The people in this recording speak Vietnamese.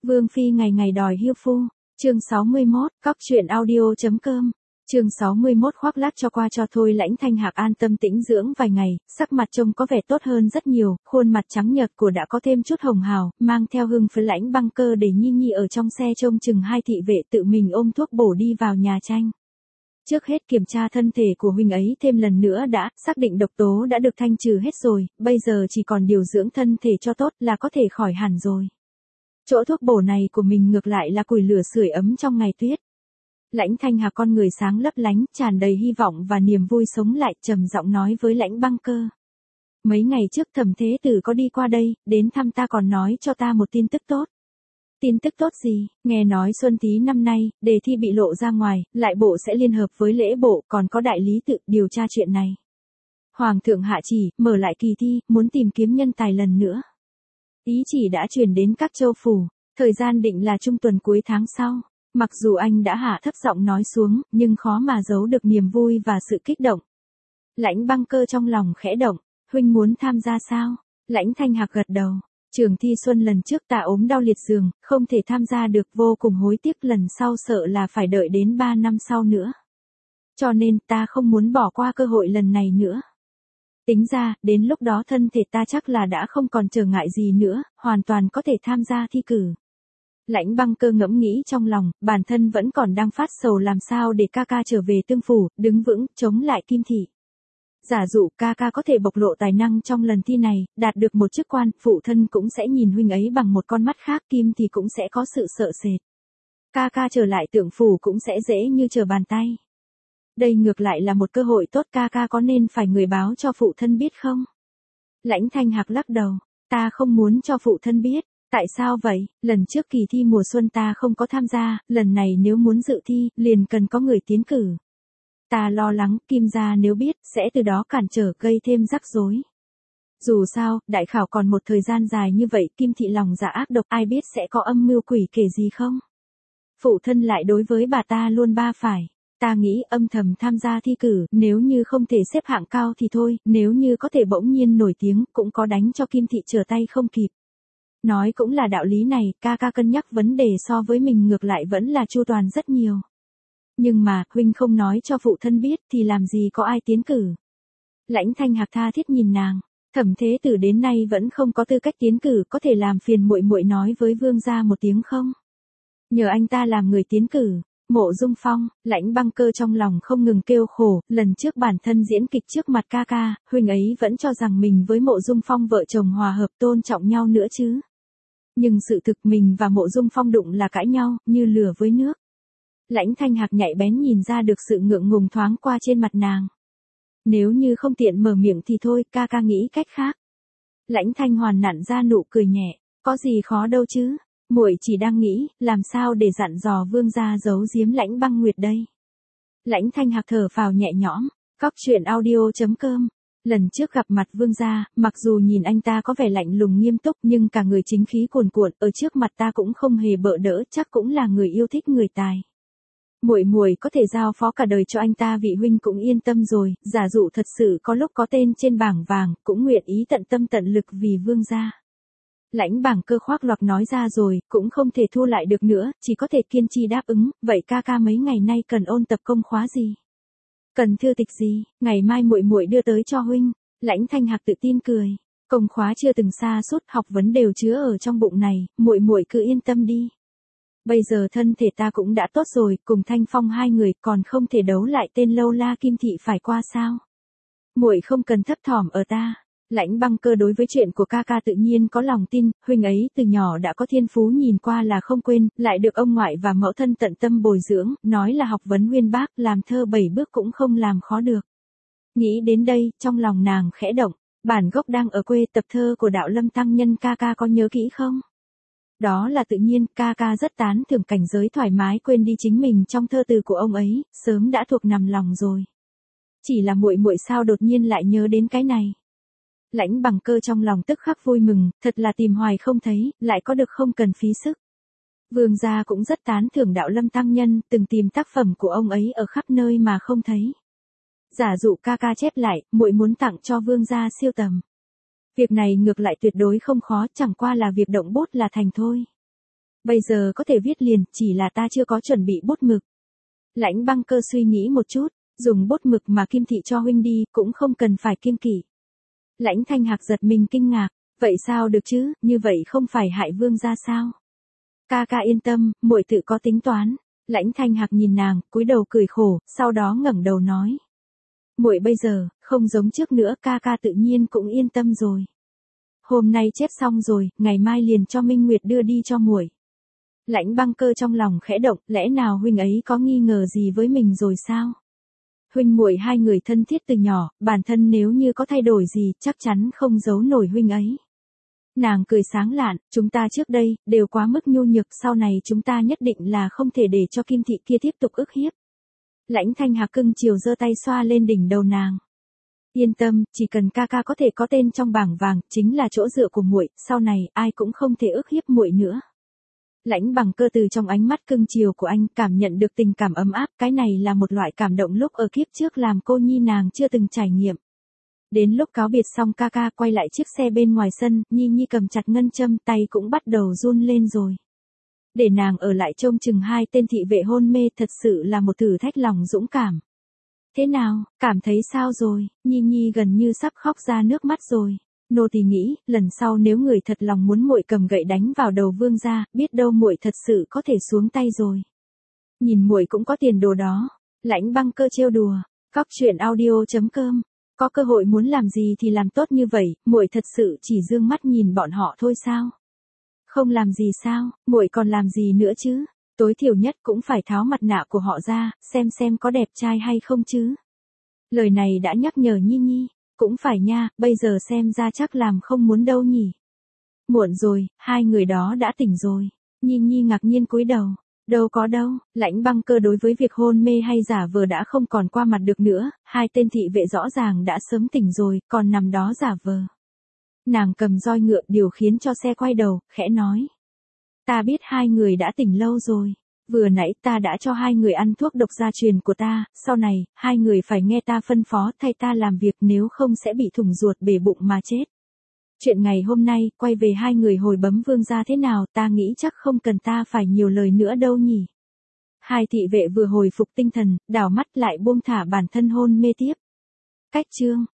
Vương phi ngày ngày đòi hiêu phu. Chương 61, Cóc truyện audio.com. Chương 61 khoác lác cho qua cho thôi. Lãnh Thanh Hạc an tâm tĩnh dưỡng vài ngày, sắc mặt trông có vẻ tốt hơn rất nhiều, khuôn mặt trắng nhợt của đã có thêm chút hồng hào, mang theo hưng phấn. Lãnh Băng Cơ để Nhi Nhi ở trong xe trông chừng hai thị vệ tự mình ôm thuốc bổ đi vào nhà tranh. Trước hết kiểm tra thân thể của huynh ấy thêm lần nữa đã, xác định độc tố đã được thanh trừ hết rồi, bây giờ chỉ còn điều dưỡng thân thể cho tốt là có thể khỏi hẳn rồi. Chỗ thuốc bổ này của mình ngược lại là củi lửa sưởi ấm trong ngày tuyết. Lãnh Thanh Hạc con người sáng lấp lánh, tràn đầy hy vọng và niềm vui sống lại, trầm giọng nói với Lãnh Băng Cơ. Mấy ngày trước Thẩm Thế Tử có đi qua đây, đến thăm ta còn nói cho ta một tin tức tốt. Tin tức tốt gì? Nghe nói Xuân Tý năm nay, đề thi bị lộ ra ngoài, lại bộ sẽ liên hợp với lễ bộ, còn có đại lý tự điều tra chuyện này. Hoàng thượng hạ chỉ, mở lại kỳ thi, muốn tìm kiếm nhân tài lần nữa. Ý chỉ đã truyền đến các châu phủ, thời gian định là trung tuần cuối tháng sau. Mặc dù anh đã hạ thấp giọng nói xuống, nhưng khó mà giấu được niềm vui và sự kích động. Lãnh Băng Cơ trong lòng khẽ động, huynh muốn tham gia sao? Lãnh Thanh Hạc gật đầu. Trường thi xuân lần trước ta ốm đau liệt giường, không thể tham gia được, vô cùng hối tiếc, lần sau sợ là phải đợi đến 3 năm sau nữa. Cho nên ta không muốn bỏ qua cơ hội lần này nữa. Tính ra, đến lúc đó thân thể ta chắc là đã không còn trở ngại gì nữa, hoàn toàn có thể tham gia thi cử. Lãnh Băng Cơ ngẫm nghĩ trong lòng, bản thân vẫn còn đang phát sầu làm sao để ca ca trở về tương phủ, đứng vững, chống lại Kim Thị. Giả dụ ca ca có thể bộc lộ tài năng trong lần thi này, đạt được một chức quan, phụ thân cũng sẽ nhìn huynh ấy bằng một con mắt khác, Kim thì cũng sẽ có sự sợ sệt. Ca ca trở lại Tượng phủ cũng sẽ dễ như trở bàn tay. Đây ngược lại là một cơ hội tốt, ca ca có nên phải người báo cho phụ thân biết không? Lãnh Thanh Hạc lắc đầu, ta không muốn cho phụ thân biết. Tại sao vậy? Lần trước kỳ thi mùa xuân ta không có tham gia, lần này nếu muốn dự thi, liền cần có người tiến cử. Ta lo lắng, Kim gia nếu biết, sẽ từ đó cản trở, gây thêm rắc rối. Dù sao, đại khảo còn một thời gian dài như vậy, Kim Thị lòng dạ ác độc, ai biết sẽ có âm mưu quỷ kể gì không? Phụ thân lại đối với bà ta luôn ba phải. Ta nghĩ âm thầm tham gia thi cử, nếu như không thể xếp hạng cao thì thôi, nếu như có thể bỗng nhiên nổi tiếng, cũng có đánh cho Kim Thị trở tay không kịp. Nói cũng là đạo lý này, ca ca cân nhắc vấn đề so với mình ngược lại vẫn là chu toàn rất nhiều. Nhưng mà, huynh không nói cho phụ thân biết thì làm gì có ai tiến cử. Lãnh Thanh Hạc tha thiết nhìn nàng, Thẩm Thế Tử đến nay vẫn không có tư cách tiến cử, có thể làm phiền muội muội nói với vương gia một tiếng không? Nhờ anh ta làm người tiến cử. Mộ Dung Phong. Lãnh Băng Cơ trong lòng không ngừng kêu khổ, lần trước bản thân diễn kịch trước mặt ca ca, huynh ấy vẫn cho rằng mình với Mộ Dung Phong vợ chồng hòa hợp tôn trọng nhau nữa chứ. Nhưng sự thực mình và Mộ Dung Phong đụng là cãi nhau, như lửa với nước. Lãnh Thanh Hạc nhạy bén nhìn ra được sự ngượng ngùng thoáng qua trên mặt nàng. Nếu như không tiện mở miệng thì thôi, ca ca nghĩ cách khác. Lãnh Thanh Hoàn nặn ra nụ cười nhẹ, có gì khó đâu chứ, muội chỉ đang nghĩ, làm sao để dặn dò vương gia giấu giếm Lãnh Băng Nguyệt đây. Lãnh Thanh Hạc thở phào nhẹ nhõm, Cóc truyện audio.com. Lần trước gặp mặt vương gia, mặc dù nhìn anh ta có vẻ lạnh lùng nghiêm túc nhưng cả người chính khí cuồn cuộn, ở trước mặt ta cũng không hề bợ đỡ, chắc cũng là người yêu thích người tài. Muội muội có thể giao phó cả đời cho anh ta, vị huynh cũng yên tâm rồi, giả dụ thật sự có lúc có tên trên bảng vàng, cũng nguyện ý tận tâm tận lực vì vương gia. Lãnh Bảng Cơ khoác loạc nói ra rồi, cũng không thể thu lại được nữa, chỉ có thể kiên trì đáp ứng, vậy ca ca mấy ngày nay cần ôn tập công khóa gì? Cần thư tịch gì? Ngày mai muội muội đưa tới cho huynh. Lãnh Thanh Hạc tự tin cười, công khóa chưa từng xa suốt, học vấn đều chứa ở trong bụng này, muội muội cứ yên tâm đi. Bây giờ thân thể ta cũng đã tốt rồi, cùng Thanh Phong hai người còn không thể đấu lại tên lâu la Kim Thị phải qua sao? Muội không cần thấp thỏm ở ta. Lãnh Băng Cơ đối với chuyện của ca ca tự nhiên có lòng tin, huynh ấy từ nhỏ đã có thiên phú nhìn qua là không quên, lại được ông ngoại và mẫu thân tận tâm bồi dưỡng, nói là học vấn uyên bác, làm thơ 7 bước cũng không làm khó được. Nghĩ đến đây, trong lòng nàng khẽ động, bản gốc đang ở quê, tập thơ của Đạo Lâm Tăng Nhân ca ca có nhớ kỹ không? Đó là tự nhiên, ca ca rất tán thưởng cảnh giới thoải mái quên đi chính mình trong thơ từ của ông ấy, sớm đã thuộc nằm lòng rồi. Chỉ là muội muội sao đột nhiên lại nhớ đến cái này. Lãnh Băng Cơ trong lòng tức khắc vui mừng, thật là tìm hoài không thấy, lại có được không cần phí sức. Vương gia cũng rất tán thưởng Đạo Lâm Tăng Nhân, từng tìm tác phẩm của ông ấy ở khắp nơi mà không thấy. Giả dụ ca ca chép lại, muội muốn tặng cho vương gia siêu tầm. Việc này ngược lại tuyệt đối không khó, chẳng qua là việc động bút là thành thôi. Bây giờ có thể viết liền, chỉ là ta chưa có chuẩn bị bút mực. Lãnh Băng Cơ suy nghĩ một chút, dùng bút mực mà Kim thị cho huynh đi, cũng không cần phải kiêng kỵ. Lãnh Thanh Hạc giật mình kinh ngạc, vậy sao được chứ, như vậy không phải hại vương gia sao? Ca ca yên tâm, muội tự có tính toán. Lãnh Thanh Hạc nhìn nàng, cúi đầu cười khổ, sau đó ngẩng đầu nói. Muội bây giờ, không giống trước nữa, ca ca tự nhiên cũng yên tâm rồi. Hôm nay chép xong rồi, ngày mai liền cho Minh Nguyệt đưa đi cho muội. Lãnh Băng Cơ trong lòng khẽ động, lẽ nào huynh ấy có nghi ngờ gì với mình rồi sao? Huynh muội hai người thân thiết từ nhỏ, bản thân nếu như có thay đổi gì, chắc chắn không giấu nổi huynh ấy. Nàng cười sáng lạn, chúng ta trước đây, đều quá mức nhu nhược, sau này chúng ta nhất định là không thể để cho Kim thị kia tiếp tục ức hiếp. Lãnh Thanh Hạc cưng chiều giơ tay xoa lên đỉnh đầu nàng. Yên tâm, chỉ cần ca ca có thể có tên trong bảng vàng, chính là chỗ dựa của muội, sau này ai cũng không thể ức hiếp muội nữa. Lãnh Bằng Cơ từ trong ánh mắt cưng chiều của anh cảm nhận được tình cảm ấm áp, cái này là một loại cảm động lúc ở kiếp trước làm cô nhi nàng chưa từng trải nghiệm. Đến lúc cáo biệt xong ca ca quay lại chiếc xe bên ngoài sân, Nhi Nhi cầm chặt ngân châm, tay cũng bắt đầu run lên rồi. Để nàng ở lại trông chừng hai tên thị vệ hôn mê thật sự là một thử thách lòng dũng cảm. Thế nào, cảm thấy sao rồi? Nhi Nhi gần như sắp khóc ra nước mắt rồi. Nô tỳ nghĩ, lần sau nếu người thật lòng muốn muội cầm gậy đánh vào đầu vương gia, biết đâu muội thật sự có thể xuống tay rồi. Nhìn muội cũng có tiền đồ đó. Lãnh Băng Cơ trêu đùa. Cóc truyện audio.com. Có cơ hội muốn làm gì thì làm tốt như vậy, muội thật sự chỉ dương mắt nhìn bọn họ thôi sao? Không làm gì sao, muội còn làm gì nữa chứ? Tối thiểu nhất cũng phải tháo mặt nạ của họ ra, xem có đẹp trai hay không chứ. Lời này đã nhắc nhở Nhi Nhi, cũng phải nha, bây giờ xem ra chắc làm không muốn đâu nhỉ. Muộn rồi, hai người đó đã tỉnh rồi. Nhi Nhi ngạc nhiên cúi đầu. Đâu có đâu, Lãnh Băng Cơ đối với việc hôn mê hay giả vờ đã không còn qua mặt được nữa, hai tên thị vệ rõ ràng đã sớm tỉnh rồi, còn nằm đó giả vờ. Nàng cầm roi ngựa điều khiến cho xe quay đầu, khẽ nói. Ta biết hai người đã tỉnh lâu rồi. Vừa nãy ta đã cho hai người ăn thuốc độc gia truyền của ta, sau này, hai người phải nghe ta phân phó thay ta làm việc nếu không sẽ bị thủng ruột bể bụng mà chết. Chuyện ngày hôm nay, quay về hai người hồi bấm vương gia thế nào, ta nghĩ chắc không cần ta phải nhiều lời nữa đâu nhỉ. Hai thị vệ vừa hồi phục tinh thần, đảo mắt lại buông thả bản thân hôn mê tiếp. Cách chương